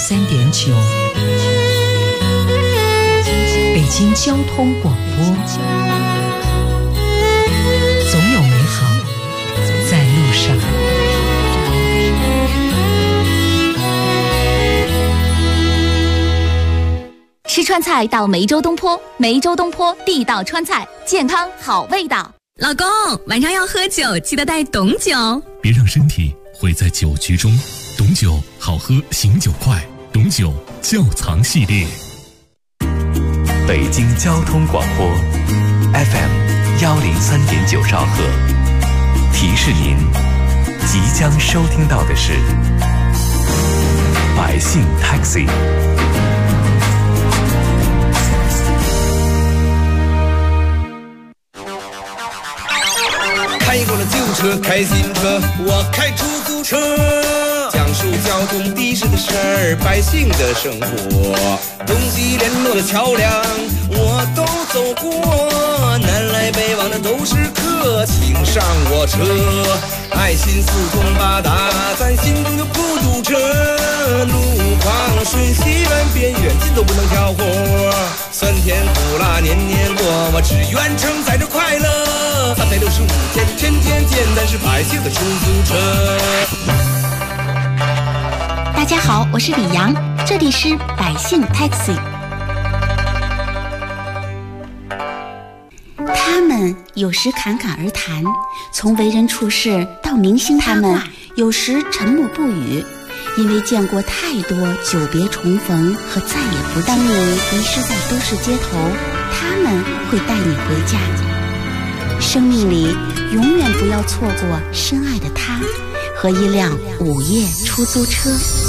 103.9，北京交通广播，总有美好在路上。 吃川菜到梅州东坡，梅州东坡地道川菜，健康好味道。 老公，晚上要喝酒，记得带董酒， 别让身体毁在酒局中。董酒好喝，醒酒快。董酒窖藏系列。 北京交通广播 FM 103.9兆赫，提示您即将收听到的是百姓 Taxi。 开过了旧车，开新车，我开出租车，讲述交通的士的事儿，百姓的生活，东西联络的桥梁我都走过，南来北往的都是客，请上我车，爱心四通八达，咱心中就不堵车，路况顺西弯边远近都不能挑活，酸甜苦辣年年过，我只愿承载着快乐，365天天天见，咱是百姓的出租车。 大家好，我是李阳，这里是百姓 Taxi。 他们有时侃侃而谈，从为人处事到明星他们有时沉默不语，因为见过太多久别重逢和再也不见。当你迷失在都市街头，他们会带你回家。生命里永远不要错过深爱的他和一辆午夜出租车。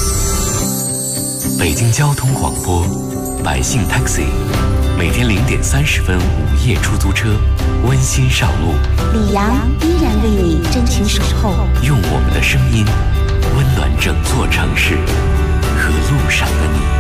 北京交通广播百姓 Taxi， 每天0点30分午夜出租车温馨上路， 李阳依然为你真情守候， 用我们的声音温暖整座城市和路上的你。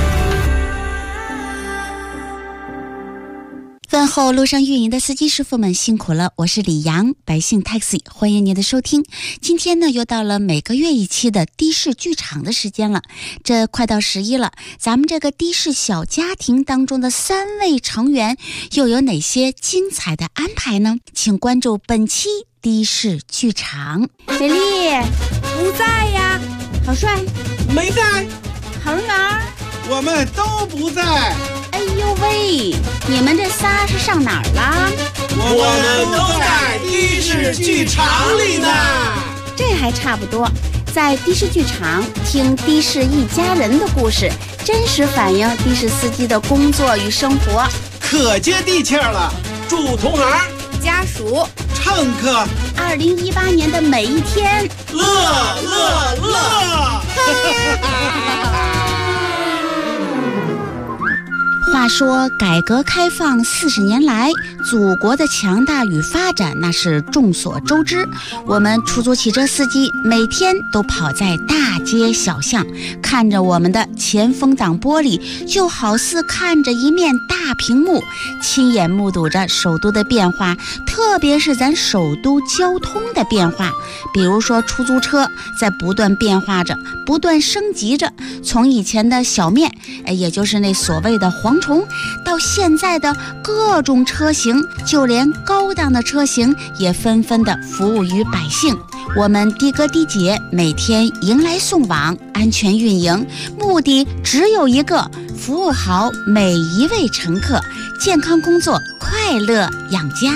问候路上运营的司机师傅们辛苦了，我是李阳，百姓 Taxi， 欢迎您的收听。今天呢，又到了每个月一期的的士剧场的时间了。这快到11了，咱们这个的士小家庭当中的3位成员又有哪些精彩的安排呢？请关注本期的士剧场。美丽不在呀， 郝帅没在， 恒源我们都不在。 哎呦喂，你们这仨是上哪儿了？ 我们都在的士剧场里呢。 这还差不多，在的士剧场听的士一家人的故事，真实反映的士司机的工作与生活， 可接地气了。祝同行、 家属、 乘客 2018年的每一天乐乐乐。 话说改革开放40年来，祖国的强大与发展那是众所周知。我们出租汽车司机每天都跑在大街小巷，看着我们的前风挡玻璃，就好似看着一面大屏幕，亲眼目睹着首都的变化，特别是咱首都交通的变化。比如说出租车在不断变化着，不断升级着，从以前的小面，也就是那所谓的蝗虫，到现在的各种车型，就连高档的车型也纷纷的服务于百姓。我们的哥的姐每天迎来送往，安全运营，目的只有一个，服务好每一位乘客，健康工作，快乐养家。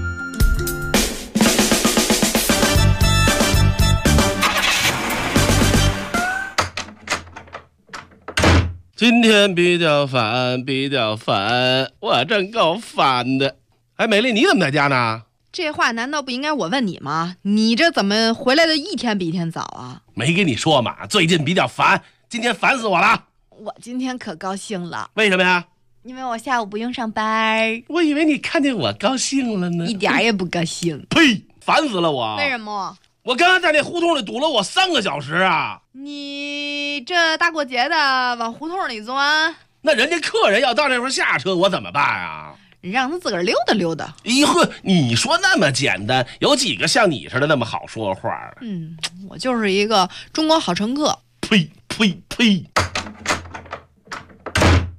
今天比较烦，我真够烦的。哎，美丽，你怎么在家呢？ 这话难道不应该我问你吗？你这怎么回来的一天比一天早啊？ 没跟你说嘛，最近比较烦，今天烦死我了。 我今天可高兴了。 为什么呀？ 因为我下午不用上班。 我以为你看见我高兴了呢。 一点也不高兴。 呸！烦死了我。 为什么？ 我刚刚在那胡同里堵了我3个小时啊！ 你这大过节的往胡同里钻， 那人家客人要到那时候下车，我怎么办啊？ 让他自个儿溜达溜达。 咦呵，你说那么简单，有几个像你似的那么好说话？ 我就是一个中国好乘客。 呸呸呸！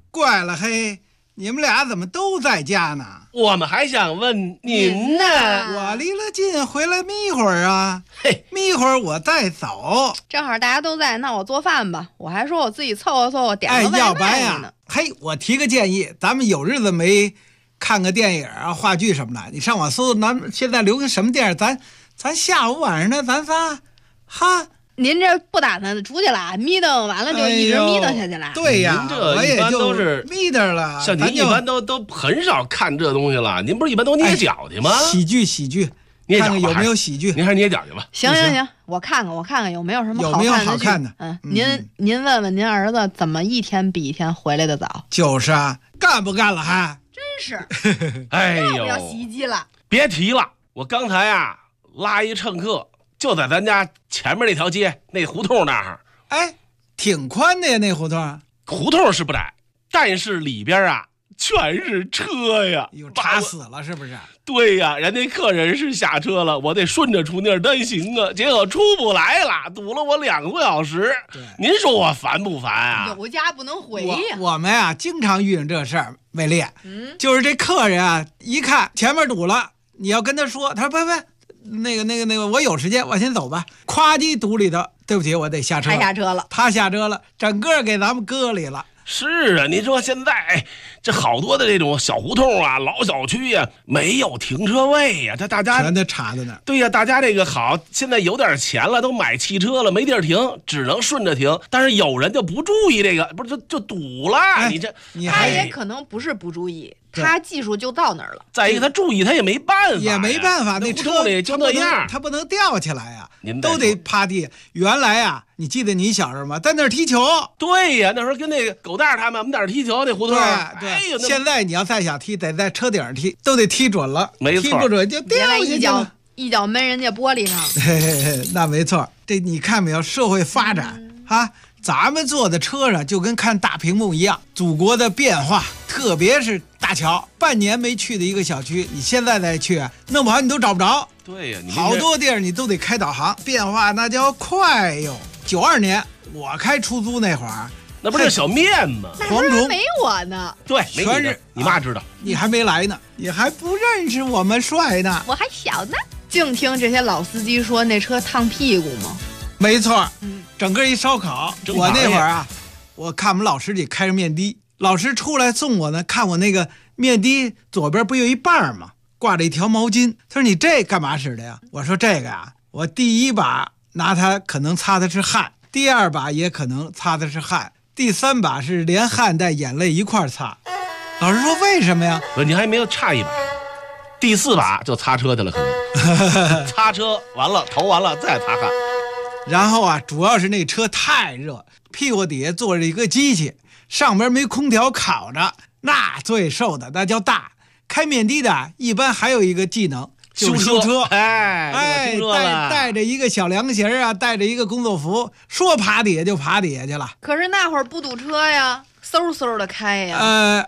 怪了嘿，你们俩怎么都在家呢？ 我们还想问您呢。 我离了近，回来眯会儿啊。 嘿， 眯会儿我再走。 正好大家都在，那我做饭吧。我还说我自己凑合凑合点个外要不然卖呀呢。 嘿，我提个建议，咱们有日子没看个电影啊、话剧什么的，你上网搜，咱现在流行什么电影？咱下午晚上呢，咱仨，哈。 您这不打算出去了？眯瞪完了就一直眯瞪下去了？ 对呀， 您这一般都是眯瞪了。 像您一般都很少看这东西了，您不是一般都捏脚去吗？ 喜剧， 捏脚看看有没有喜剧？ 您还是捏脚去吧。 行，我看看有没有什么好看的。 您问问您儿子怎么一天比一天回来的早？ 就是啊，干不干了还？ 真是， 哎呦， 要洗衣机了。 别提了，我刚才啊拉一乘客。就在咱家前面那条街那胡同那儿， 哎，挺宽的呀，那胡同。 胡同是不窄，但是里边啊全是车呀， 有插死了是不是？ 对呀，人家客人是下车了，我得顺着出那儿单行啊，结果出不来了，堵了我2个多小时。您说我烦不烦啊？ 有家不能回呀。 我们啊经常遇上这事儿，美丽，就是这客人啊，一看前面堵了，你要跟他说，他说不。那个，我有时间，我先走吧。夸叽堵里头，对不起，我得下车。他下车了，整个给咱们搁里了。 是啊，您说现在这好多的这种小胡同啊、老小区呀，没有停车位呀，大家全都插在那儿。 对呀，大家这个好，现在有点钱了，都买汽车了，没地儿停，只能顺着停。但是有人就不注意这个，不是就堵了。 他也可能不是不注意。他技术就到那儿了， 再一个他注意他也没办法，那车里就那样， 他不能吊起来呀， 您都得趴地。原来啊，你记得你小时候吗？在那儿踢球。 对呀，那时候跟那个狗蛋他们，我们在那儿踢球那胡同。 对，哎呦，现在你要再想踢，得在车顶上踢，都得踢准了， 没错， 踢不准就掉下去了， 一脚闷人家玻璃上。 那没错，这你看没有？社会发展啊。咱们坐在车上就跟看大屏幕一样，祖国的变化，特别是大桥，半年没去的一个小区，你现在再去，弄不好你都找不着。 对呀， 好多地儿你都得开导航，变化那叫快哟。92年我开出租那会儿， 那不是小面吗？ 黄忠没我呢。 对， 全是你妈知道， 你还没来呢，你还不认识我们帅呢， 我还小呢。净听这些老司机说那车烫屁股吗？ 没错，整个一烧烤。我那会儿啊，我看我们老师里开着面的，老师出来送我呢，看我那个面的左边不有一半吗？挂着一条毛巾。他说你这干嘛使的呀？我说这个啊，我第一把拿它可能擦的是汗，第二把也可能擦的是汗，第三把是连汗带眼泪一块擦。老师说为什么呀？ 不是，你还没有差一把，第4把就擦车去了，可能擦车完了头完了再擦汗。 然后啊，主要是那车太热，屁股底下坐着一个机器，上边没空调烤着，那最受的那叫大。开面的的一般还有一个技能，就是修车。带着一个小凉鞋啊，带着一个工作服，说爬底下就爬底下去了。 可是那会儿不堵车呀，嗖嗖的开呀。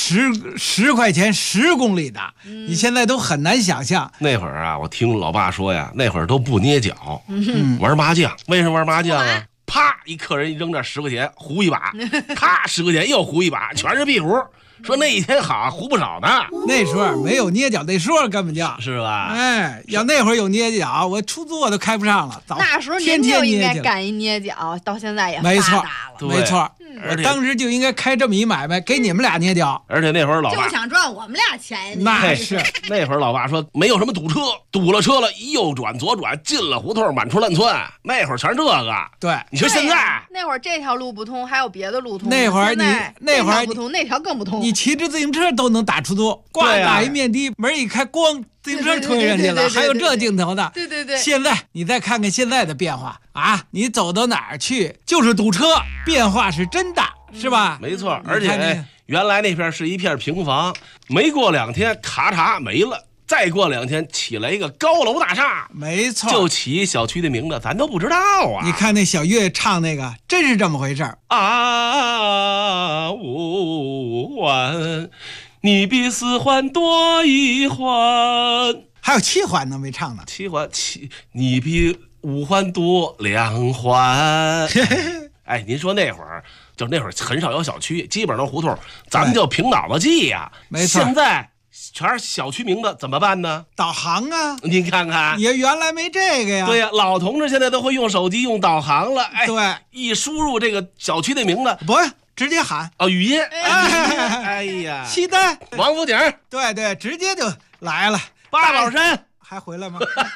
10块钱10公里的，你现在都很难想象。 那会儿啊，我听老爸说呀，那会儿都不捏脚，玩麻将。为什么玩麻将啊？啪，一客人一扔这10块钱，胡一把，啪10块钱又胡一把，全是壁胡。说那一天好胡不少呢。 那时候没有捏脚那说，根本就是吧？ 哎，要那会儿有捏脚，我出租我都开不上了。 那时候您就应该干一捏脚，到现在也发达了。 没错。我当时就应该开这么一买卖，给你们俩捏脚。 而且那会儿老爸就想赚我们俩钱。 那是那会儿老爸说没有什么堵车，堵了车了，一右转左转进了胡同，满处乱窜。那会儿全是这个。 对， 你说现在那会儿这条路不通，还有别的路通。 那会儿那条不通，那条更不通。 你骑着自行车都能打出租，挂打一面的，门一开，咣，自行车推上去了，还有这镜头的。 对。 现在你再看看现在的变化啊，你走到哪儿去就是堵车，变化是真大，是吧？ 没错，而且原来那片是一片平房，没过2天咔嚓没了，再过2天起来一个高楼大厦， 没错， 就起小区的名字咱都不知道啊。 你看那小岳唱那个，真是这么回事儿啊！五环，你比4环多1环， 还有7环呢没唱呢。 7环你比5环多2环。哎，您说那会儿就那会儿很少有小区，基本上胡同，咱们就凭脑子记呀。 没错。 现在全是小区名字，怎么办呢？ 导航啊！ 您看看， 也原来没这个呀。 对呀，老同志现在都会用手机用导航了。哎， 对， 一输入这个小区的名字， 不直接喊语音。 哎呀， 西单王府井， 对对，直接就来了。 八宝山还回来吗？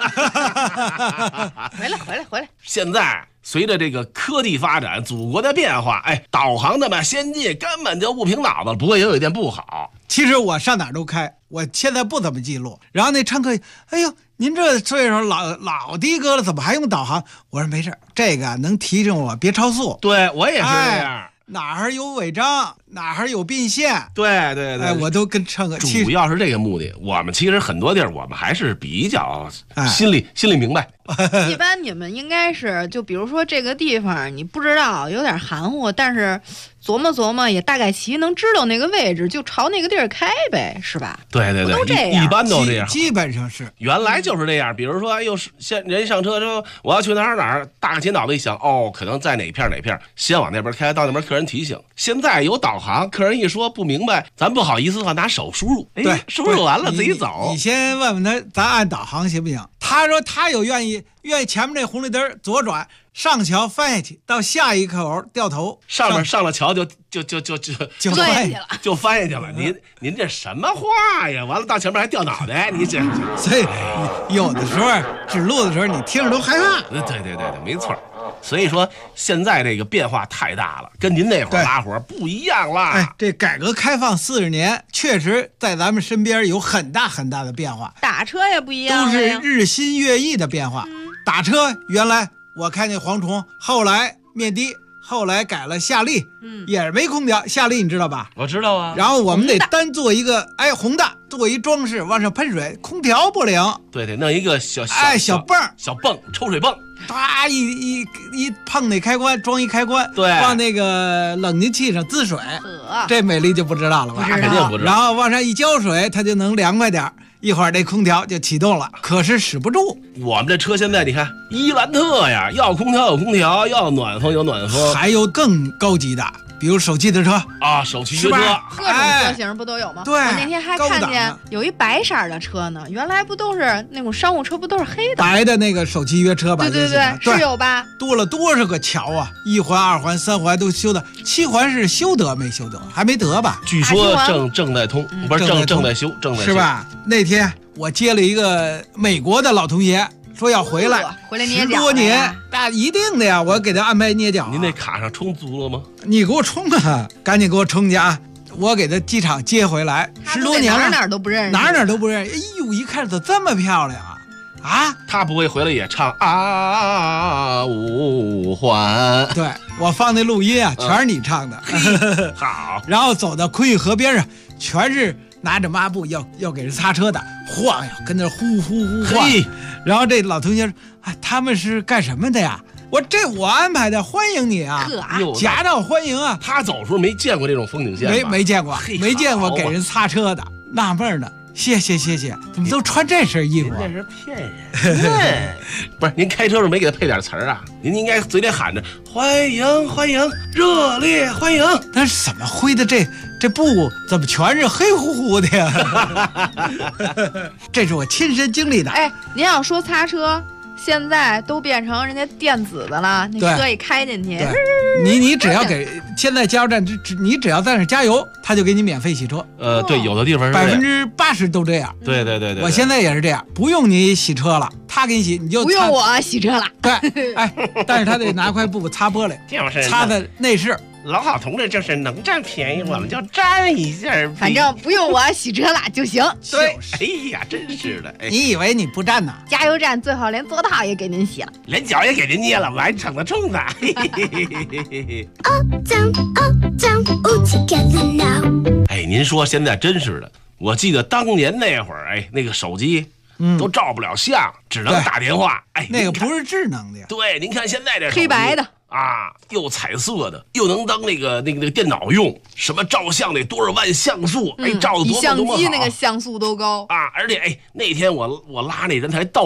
回来。 现在随着这个科技发展，祖国的变化，导航那么先进，根本就不凭脑子。不过也有一点不好， 其实我上哪儿都开，我现在不怎么记录。然后那乘客，哎呦，您这岁数老的哥了，怎么还用导航？我说没事，这个能提醒我别超速。 对我也是这样。 哪儿有违章，哪儿有并线， 对， 我都跟乘客。 主要是这个目的。我们其实很多地儿，我们还是比较心里明白。 一般你们应该是，就比如说这个地方你不知道，有点含糊，但是琢磨也大概其能知道那个位置，就朝那个地儿开呗，是吧？ 对， 都这样， 一般都这样， 基本上是。 原来就是这样。比如说，人上车说我要去哪儿，大概其脑子一想，可能在哪片，先往那边开，到那边客人提醒。现在有导航，客人一说不明白，咱不好意思的话拿手输入， 对， 输入完了自己走。 你先问问他，咱按导航行不行？他说他有愿意前面这红绿灯左转上桥翻下去，到下一口掉头， 上了桥就翻下去了， 就翻下去了。您这什么话呀？完了到前面还掉脑袋，你这。 所以有的时候指路的时候，你听着都害怕。 对，没错。所以说现在这个变化太大了，跟您那会儿拉活不一样啦。 这改革开放40年，确实在咱们身边有很大的变化。 打车也不一样， 都是日新月异的变化。打车原来我开那蝗虫，后来面的，后来改了夏利，也是没空调。夏利你知道吧？ 我知道啊。 然后我们得单做一个红的，做一装饰，往上喷水，空调不灵。 对，弄一个小泵，抽水泵。 啪一碰那开关，装一开关， 对， 往那个冷凝器上滋水，这美丽就不知道了吧？ 肯定不知道。 然后往上一浇水，它就能凉快点，一会儿这空调就启动了。可是使不住。 我们这车现在你看，伊兰特呀，要空调有空调，要暖风有暖风， 还有更高级的。比如手机的车啊，手机约车， 各种车型不都有吗？ 对， 我那天还看见有一白色的车呢，原来不都是那种商务车，不都是黑的？ 白的那个手机约车吧？ 对，是有吧？ 多了多少个桥啊！1环、2环、3环都修的，7环是修得没修得？还没得吧？ 据说正在通，不是正在修， 是吧？那天我接了一个美国的老同学。说要回来捏脚 10多年，一定的呀！我给他安排捏脚。 您那卡上充足了吗？ 你给我充啊！赶紧给我充去啊！我给他机场接回来，10多年了， 哪儿都不认识， 哪儿都不认识。哎呦，一看怎么这么漂亮啊！ 他不会回来也唱5环？ 对，我放那录音啊，全是你唱的。 好。 然后走到昆玉河边上，全是拿着抹布要给人擦车的，晃呀，跟那呼晃。然后这老同学说：“他们是干什么的呀？”我安排的，欢迎你啊！夹道欢迎啊！ 他走时候没见过这种风景线吧？ 没见过，没见过给人擦车的，纳闷呢。谢谢，怎么都穿这身衣服？ 那是骗人。不是，您开车时候没给他配点词儿啊？您应该嘴里喊着欢迎欢迎，热烈欢迎。 但是怎么挥的这布怎么全是黑乎乎的呀？这是我亲身经历的。 您要说擦车，现在都变成人家电子的了，那车一开进去， 你只要给现在加油站，你只要在那加油，他就给你免费洗车。 对，有的地方是 80%都这样。 对， 我现在也是这样，不用你洗车了，他给你洗，你就不用我洗车了。 对，但是他得拿块布擦玻璃，擦在内饰。 老好同志就是能占便宜，我们就占一下， 反正不用我洗车了就行。 对， 哎呀，真是的！ 你以为你不占呢？ 加油站最好连座套也给您洗了， 连脚也给您捏了，完成了重的。哎，您说现在真是的，我记得当年那会儿，那个手机都照不了相，只能打电话。 那个不是智能的呀。 对，您看现在这黑白的。 又彩色的，又能当那个电脑用，什么照相得多少万像素，照的多么好， 比相机那个像素都高而且那天我拉那人才逗呢，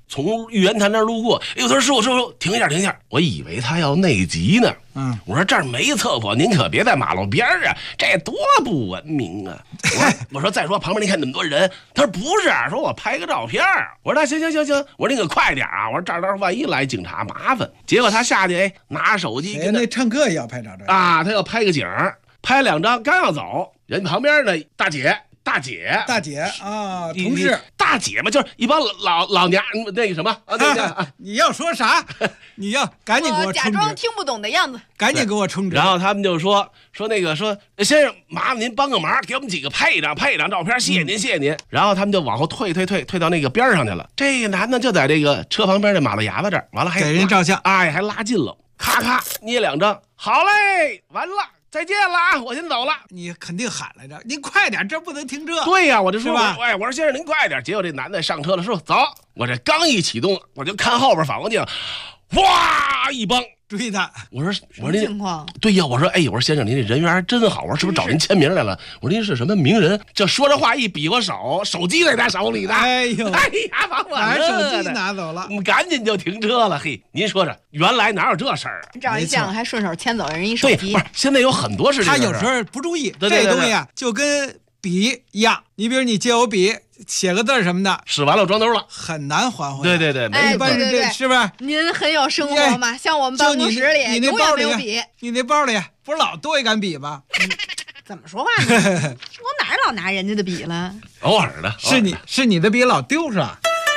从玉渊潭那儿路过，哎呦，他说师傅，停一下，我以为他要内急呢。我说这儿没厕所，您可别在马路边啊，这多不文明啊！我说再说旁边您看那么多人，他说不是，说我拍个照片。我说那行，我说您可快点啊！我说这儿万一来警察麻烦。结果他下去拿手机， 那乘客也要拍照啊，他要拍个景，拍2张，刚要走，人旁边的大姐啊， 同事大姐嘛，就是一帮老娘那个什么啊， 你要说啥？你要赶紧给我假装听不懂的样子， 赶紧给我充值。 然后他们就说先生，麻烦您帮个忙，给我们几个拍一张照片，谢谢您。然后他们就往后退到那个边上去了。这个男的就在这个车旁边的马路牙子这儿，完了还给人照相， 哎，还拉近了，咔捏2张，好嘞，完了。再见了啊！我先走了。 你肯定喊来着，您快点，这不能停车。 对呀，我就说吧， 我说先生您快点。结果这男的上车了，说走。我这刚一启动，我就看后边反光镜，哇，一帮追他。 我说您情况？ 对呀，我说先生您这人缘还真好，我说是不是找您签名来了？我说您是什么名人？这说着话一比划手机在他手里呢。 哎呀， 把我手机拿走了， 我们赶紧就停车了。嘿，您说这原来哪有这事儿啊？ 照一相还顺手牵走人一手机。 不是，现在有很多事情。 他有时候不注意，这东西啊就跟笔一样。你比如你借我笔写个字什么的， 使完了装兜了， 很难还回来。 对， 哎， 对，是不是？ 您很有生活嘛，像我们办公室里永远没有笔。 你那包里不是老多一杆笔吗？ 怎么说话呢？我哪老拿人家的笔了？ 偶尔的， 是你的笔老丢是吧？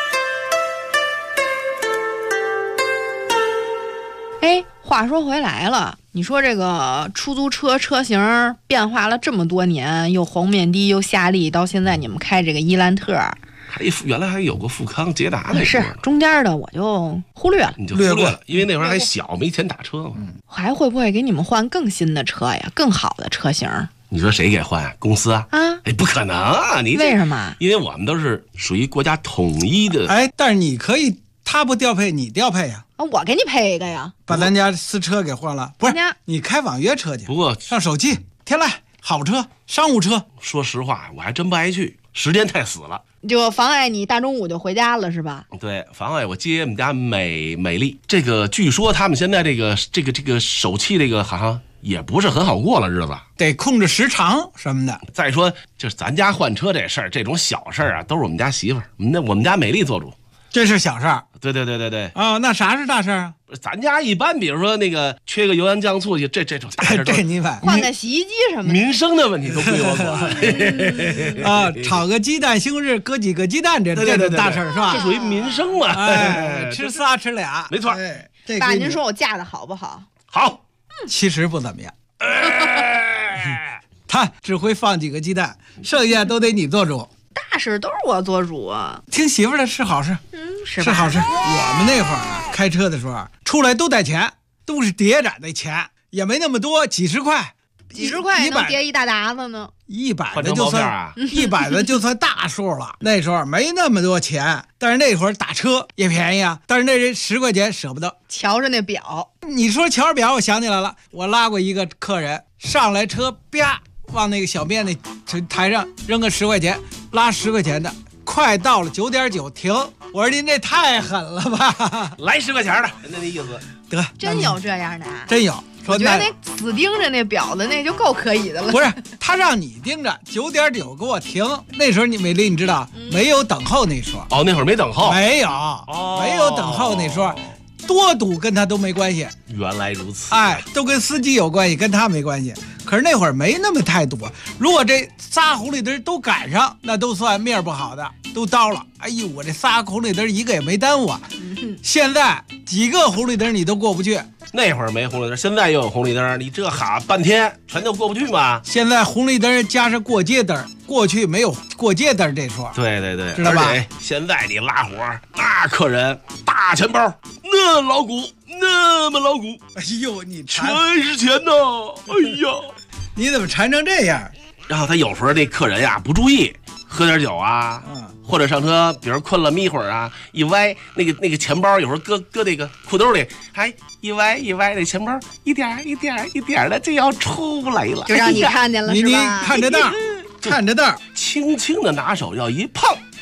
哎，话说回来了，你说这个出租车车型变化了这么多年，又红面的又夏利，到现在你们开这个伊兰特， 原来还有过富康捷达那是中间的我就忽略了， 你就忽略了，因为那会儿还小，没钱打车嘛。 还会不会给你们换更新的车呀？更好的车型？ 你说谁给换？公司啊？哎，不可能啊！你为什么？ 因为我们都是属于国家统一的。 哎，但是你可以，他不调配，你调配呀。 我给你配一个呀， 把咱家私车给换了。不是，你开网约车去。 不过上手机，天籁好车，商务车。 说实话，我还真不爱去，时间太死了， 就妨碍你大中午就回家了，是吧？ 对，妨碍我接我们家美丽。这个据说他们现在这个手气这个好像也不是很好过了日子， 得控制时长什么的。 再说就是咱家换车这事儿，这种小事儿啊，都是我们家媳妇儿，我们家美丽做主。 这是小事儿， 对啊，那啥是大事儿啊？ 咱家一般，比如说那个缺个油盐酱醋去，这种大事， 这你反换个洗衣机什么的， 民生的问题都归我管啊。炒个鸡蛋西红柿，搁几个鸡蛋，这种大事儿是吧？ 这属于民生嘛。 哎，吃仨吃俩， 没错。 爸，您说我嫁的好不好？ 好， 其实不怎么样。他只会放几个鸡蛋，剩下都得你做主。 大事都是我做主啊！ 听媳妇的是好事， 是好事。我们那会儿啊，开车的时候出来都带钱，都是叠着的钱，也没那么多，几十块也能叠一大沓子呢。 100的就算100的就算大数了。那时候没那么多钱，但是那会儿打车也便宜啊。但是那人10块钱舍不得。 瞧着那表， 你说瞧着表，我想起来了，我拉过一个客人上来车，啪。往那个小便那台上扔个10块钱，拉10块钱的，快到了9点9停。我说您这太狠了吧！ 来10块钱的，那意思得真有这样的啊？ 真有。 我觉得那死盯着那表的那就够可以的了。 不是，他让你盯着9点9给我停。那时候美丽你知道没有等候那说。 哦，那会儿没等候。 没有，没有等候那说。多堵跟他都没关系， 原来如此。 哎，都跟司机有关系，跟他没关系。可是那会儿没那么太堵，如果这仨红绿灯都赶上，那都算面不好的，都叨了。哎呦，我这仨红绿灯一个也没耽误啊。现在几个红绿灯你都过不去。 那会儿没红绿灯，现在又有红绿灯，你这哈半天全都过不去吗？ 现在红绿灯加上过街灯，过去没有过街灯这说。 对， 知道吧？ 现在你拉活，那客人大钱包，那老鼓，那么老鼓， 哎呦，你全是钱呐！哎呀， 你怎么馋成这样？ 然后他有时候那客人呀不注意，喝点酒啊，或者上车，比如困了眯会儿啊，一歪那个钱包，有时候搁那个裤兜里，还一歪那钱包一点的就要出来了， 就让你看见了是吧？ 你看着道，看着道， 轻轻的拿手要一碰，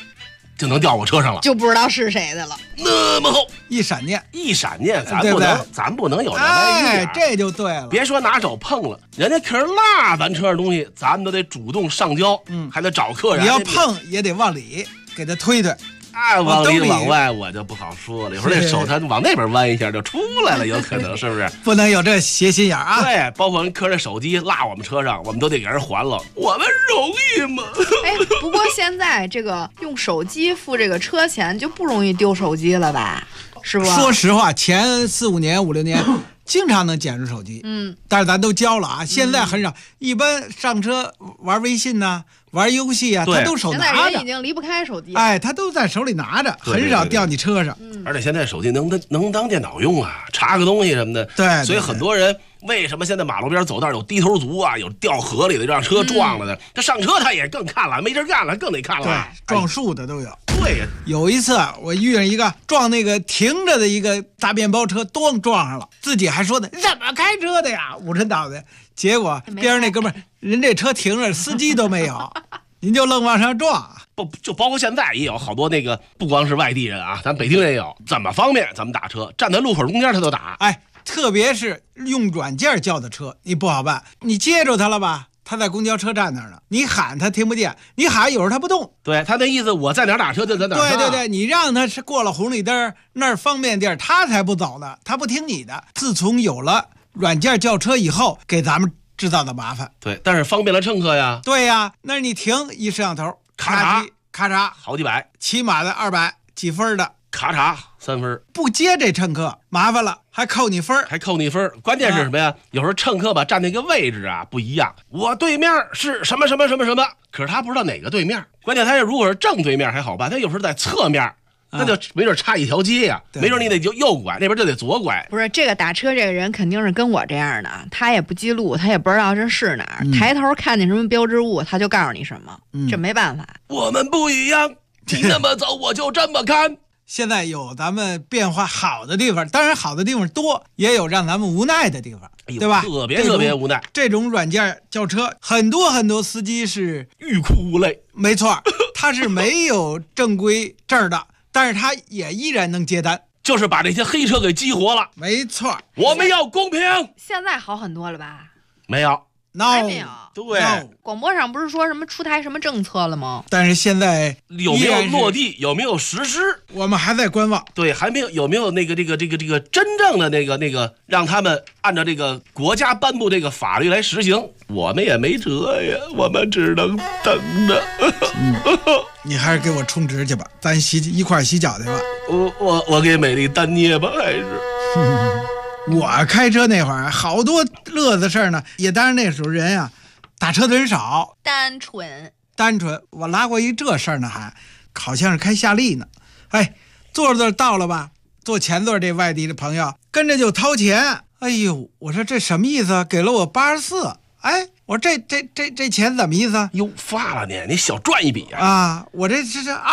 就能掉我车上了， 就不知道是谁的了。 那么厚， 一闪念， 咱不能有那外遇。 这就对了。 别说拿手碰了，人家可是落咱车上东西，咱们都得主动上交，还得找客人。 你要碰也得往里给他推推。 往里往外我就不好说了，一会儿这手他往那边弯一下就出来了，有可能是不是？ 不能有这邪心眼啊！ 对，包括人客人手机落我们车上，我们都得给人还了，我们容易吗？ 哎，不过现在这个用手机付这个车钱就不容易丢手机了吧？是不？ 说实话，前4、5年、5、6年。经常能捡着手机，但是咱都交了啊，现在很少。一般上车玩微信呐、玩游戏啊，他都手拿着。 现在人已经离不开手机， 哎，他都在手里拿着，很少掉你车上。 而且现在手机能当电脑用啊，查个东西什么的。 对， 所以很多人为什么现在马路边走道有低头族啊，有掉河里的让车撞了的，他上车他也更看了，没事干了更得看了。 对，撞树的都有。 对呀， 有一次我遇上一个撞那个停着的一个大面包车，咣撞上了，自己还说的怎么开车的呀，捂着脑袋。结果边上那哥们儿，人这车停着，司机都没有，您就愣往上撞。 不，就包括现在也有好多那个，不光是外地人啊，咱北京人也有，怎么方便咱们打车，站在路口中间他都打。 哎，特别是用软件叫的车，你不好办，你接着他了吧？他在公交车站那儿呢，你喊他听不见，你喊有时候他不动。 对，他那意思我在哪儿打车就在哪儿上。 对，你让他是过了红绿灯那儿方便地儿，他才不走呢，他不听你的。自从有了软件叫车以后，给咱们制造的麻烦。 对，但是方便了乘客呀。 对呀，那你停一摄像头，咔嚓好几百， 起码的200几分的。 咔嚓3分， 不接这乘客麻烦了，还扣你分。 关键是什么呀？有时候乘客吧站那个位置啊不一样，我对面是什么，可是他不知道哪个对面。关键他如果是正对面还好办，他有时候在侧面，那就没准差一条街呀，没准你得就右拐，那边就得左拐。 不是这个打车这个人肯定是跟我这样的，他也不记录，他也不知道这是哪儿，抬头看见什么标志物他就告诉你什么，这没办法。 我们不一样，你那么走我就这么看。 现在有咱们变化好的地方，当然好的地方多，也有让咱们无奈的地方，对吧？ 特别无奈。 这种软件叫车，很多司机是欲哭无泪。 没错，他是没有正规证的，但是他也依然能接单， 就是把这些黑车给激活了。 没错， 我们要公平。 现在好很多了吧？ 没有。 还没有。 对， 广播上不是说什么出台什么政策了吗？ 但是现在有没有落地，有没有实施， 我们还在观望。 对，还没有，有没有这个真正的那个让他们按照这个国家颁布这个法律来实行，我们也没辙呀，我们只能等着。 你还是给我充值去吧，咱一块洗脚去吧。 我给美丽单捏吧，还是。 我开车那会儿好多乐子事儿呢，也当然那时候人啊，打车的人少， 单纯。 我拉过一这事儿呢，还好像是开夏利呢。哎，坐着到了吧，坐前座这外地的朋友跟着就掏钱。哎呦，我说这什么意思啊？给了我84。哎，我说这钱怎么意思啊？ 哟，发了你小赚一笔啊！我这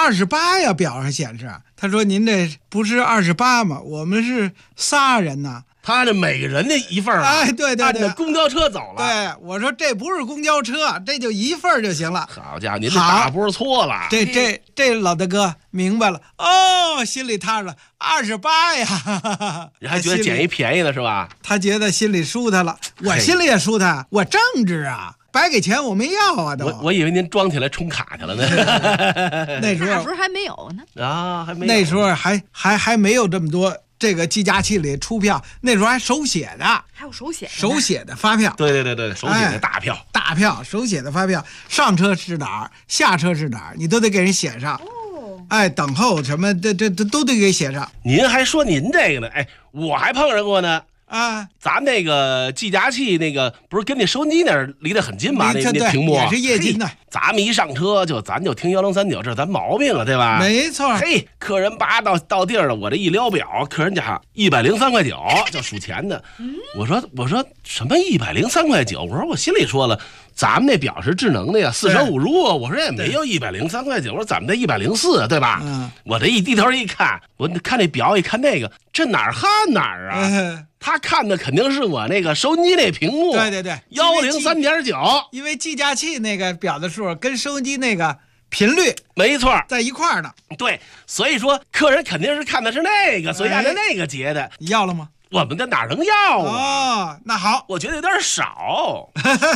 28呀，表上显示。他说您这不是28吗？我们是仨人呢。 他这每个人的一份哎，对， 按着公交车走了。 对，我说这不是公交车，这就一份就行了。 好家伙，您这大波错了。 这老大哥明白了哦，心里踏实了，28呀， 人还觉得捡一便宜的是吧？ 他觉得心里舒坦了，我心里也舒坦，我正直啊。白给钱我没要啊，都我以为您装起来充卡去了呢。 那时候还没有呢啊，还没有。 那时候还没有这么多。这个计价器里出票，那时候还手写的， 还有手写的发票。 对，手写的大票， 手写的发票，上车是哪儿，下车是哪儿，你都得给人写上。 哦， 哎，等候什么，这都得给写上。 您还说您这个呢？哎，我还碰上过呢。 啊， 咱那个计价器那个不是跟那收音机那儿离得很近吗？那屏幕也是液晶的。 咱们一上车咱就听103.9，这是咱毛病了，对吧？ 没错。 嘿，客人到地儿了，我这一撩表，客人家103.9块9，就数钱的。我说什么103.9块9？我说我心里说了，咱们那表是智能的呀，4舍5入，我说也没有103.9块9，我说咱们这104，对吧？我这一低头一看，我看那表一看那个，这哪儿看哪儿啊？他看的肯定是我那个收音机那屏幕， 对，103.9， 因因为计价器那个表的数跟收音机那个频率， 没错， 在一块儿的。 对，所以说客人肯定是看的是那个，所以按照那个结的。 你要了吗？ 我们的哪能要啊？ 哦，那好， 我觉得有点少。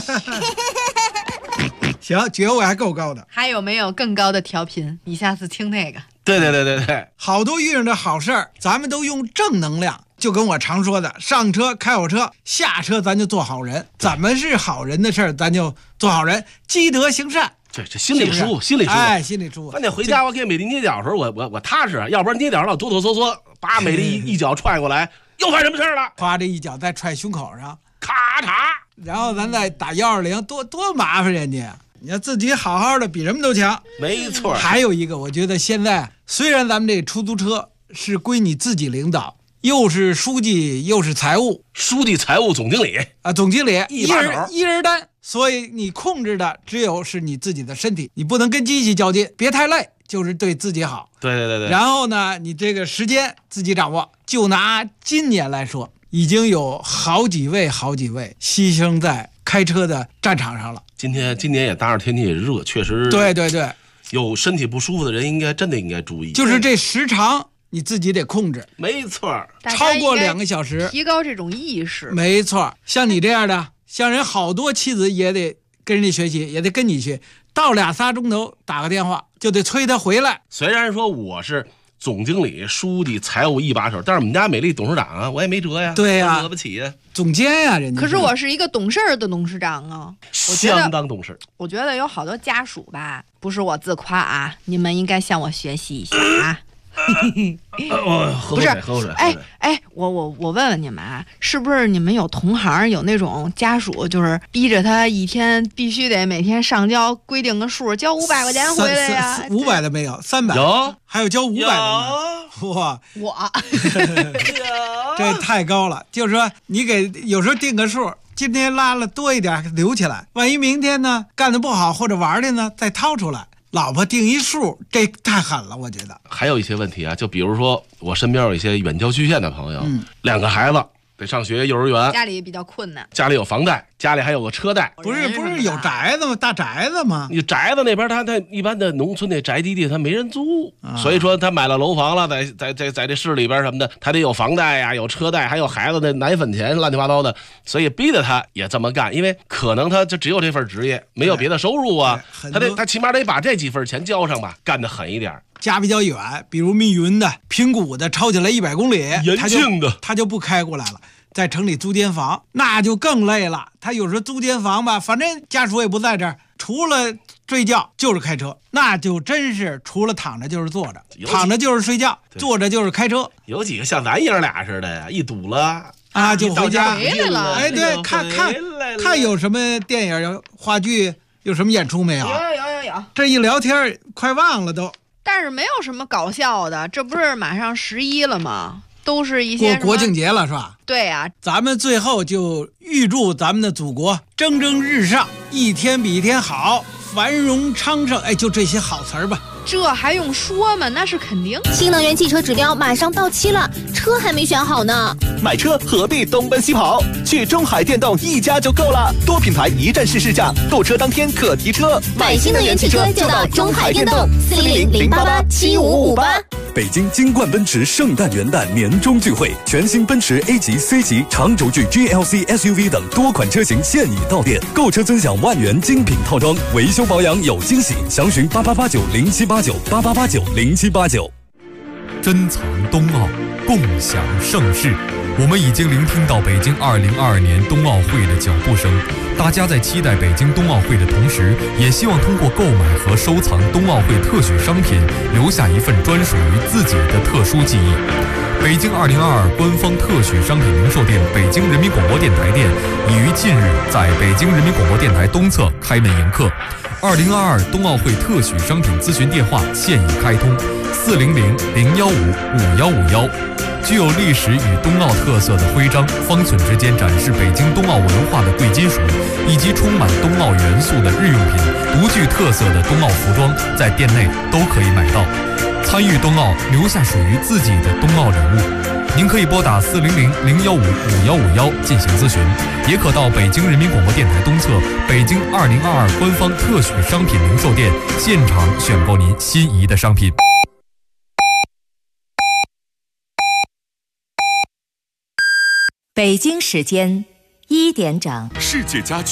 行，觉悟还够高的。 还有没有更高的调频？你下次听那个。 对， 好多遇上的好事儿，咱们都用正能量。就跟我常说的，上车开好车，下车咱就做好人。怎么是好人的事儿，咱就做好人，积德行善。 这心里舒服，心里舒服。 哎，心里舒服。 关键回家我给美丽捏脚的时候，我踏实，要不然捏脚老哆哆嗦嗦，把美丽一脚踹过来，又犯什么事儿了？ 夸这一脚再踹胸口上， 咔嚓， 然后咱再打120，多麻烦人家。你要自己好好的，比什么都强。 没错。 还有一个，我觉得现在虽然咱们这出租车是归你自己领导，又是书记又是财务， 书记、财务、总经理总经理一人担，所以你控制的只有是你自己的身体，你不能跟机器较劲，别太累，就是对自己好。 对。 然后呢，你这个时间自己掌握。就拿今年来说，已经有好几位牺牲在开车的战场上了。 今年也搭着天气也热，确实。 对， 有身体不舒服的人应该注意， 就是这时长你自己得控制。 没错， 超过2个小时， 提高这种意识。 没错，像你这样的，像人好多妻子也得跟人家学习，也得跟你学，到2-3钟头打个电话就得催他回来。 虽然说我是总经理、书记、财务一把手，但是我们家美丽董事长啊，我也没辙呀。 对呀， 惹不起呀， 总监呀，人家。 可是我是一个懂事儿的董事长啊， 相当懂事。 我觉得有好多家属吧，不是我自夸啊，你们应该向我学习一下啊。 不是，喝口水。 我问问你们啊，是不是你们有同行有那种家属，就是逼着他一天必须得每天上交规定个数，交500块钱回来呀 ？500的没有，300 有， 还有交500的呢。哇，这太高了。就是说，你给有时候定个数，今天拉了多一点留起来，万一明天呢干得不好或者玩的呢再掏出来。老婆定一数，这太狠了，我觉得。 还有一些问题啊，就比如说我身边有一些远郊区县的朋友，2个孩子得上学幼儿园， 家里比较困难， 家里有房贷，家里还有个车贷。 不是有宅子吗？大宅子吗？ 你宅子那边他一般的农村那宅基地他没人租，所以说他买了楼房了，在这市里边什么的，他得有房贷呀，有车贷，还有孩子的奶粉钱，乱七八糟的，所以逼得他也这么干，因为可能他就只有这份职业，没有别的收入啊，他起码得把这几份钱交上吧，干得狠一点。 家比较远，比如密云的、平谷的，抄起来100公里， 延庆的他就不开过来了，在城里租间房，那就更累了。他有时候租间房吧，反正家属也不在这儿，除了睡觉就是开车，那就真是除了躺着就是坐着，躺着就是睡觉，坐着就是开车。 有几个像咱爷俩似的呀，一堵了啊就回家回来了。 哎，对，看有什么电影、话剧，有什么演出没有？ 有。 这一聊天快忘了都。 但是没有什么搞笑的，这不是马上11了吗？都是一些国庆节了是吧？ 对呀， 咱们最后就预祝咱们的祖国蒸蒸日上，一天比一天好，繁荣昌盛。哎，就这些好词儿吧。 这还用说吗？那是肯定。 新能源汽车指标马上到期了，车还没选好呢。 买车何必东奔西跑？去中海电动一家就够了，多品牌一站式试驾，购车当天可提车。 买新能源汽车就到中海电动，400-088-7558。 北京金冠奔驰圣诞元旦年终聚会，全新奔驰 A 级、C 级、长轴距 GLC SUV 等多款车型现已到店，购车尊享万元精品套装，维修保养有惊喜，详询8889078988890789。 珍藏冬奥，共享盛世。我们已经聆听到北京2022年冬奥会的脚步声，大家在期待北京冬奥会的同时，也希望通过购买和收藏冬奥会特许商品，留下一份专属于自己的特殊记忆。北京2022官方特许商品零售店北京人民广播电台店已于近日在北京人民广播电台东侧开门迎客。2022冬奥会特许商品咨询电话现已开通，400-015-5151。具有历史与冬奥特色的徽章，方寸之间展示北京冬奥文化的贵金属，以及充满冬奥元素的日用品，独具特色的冬奥服装，在店内都可以买到。 参与冬奥，留下属于自己的冬奥礼物。您可以拨打400-015-5151进行咨询，也可到北京人民广播电台东侧北京2022官方特许商品零售店现场选购您心仪的商品。 北京时间1点整， 世界家居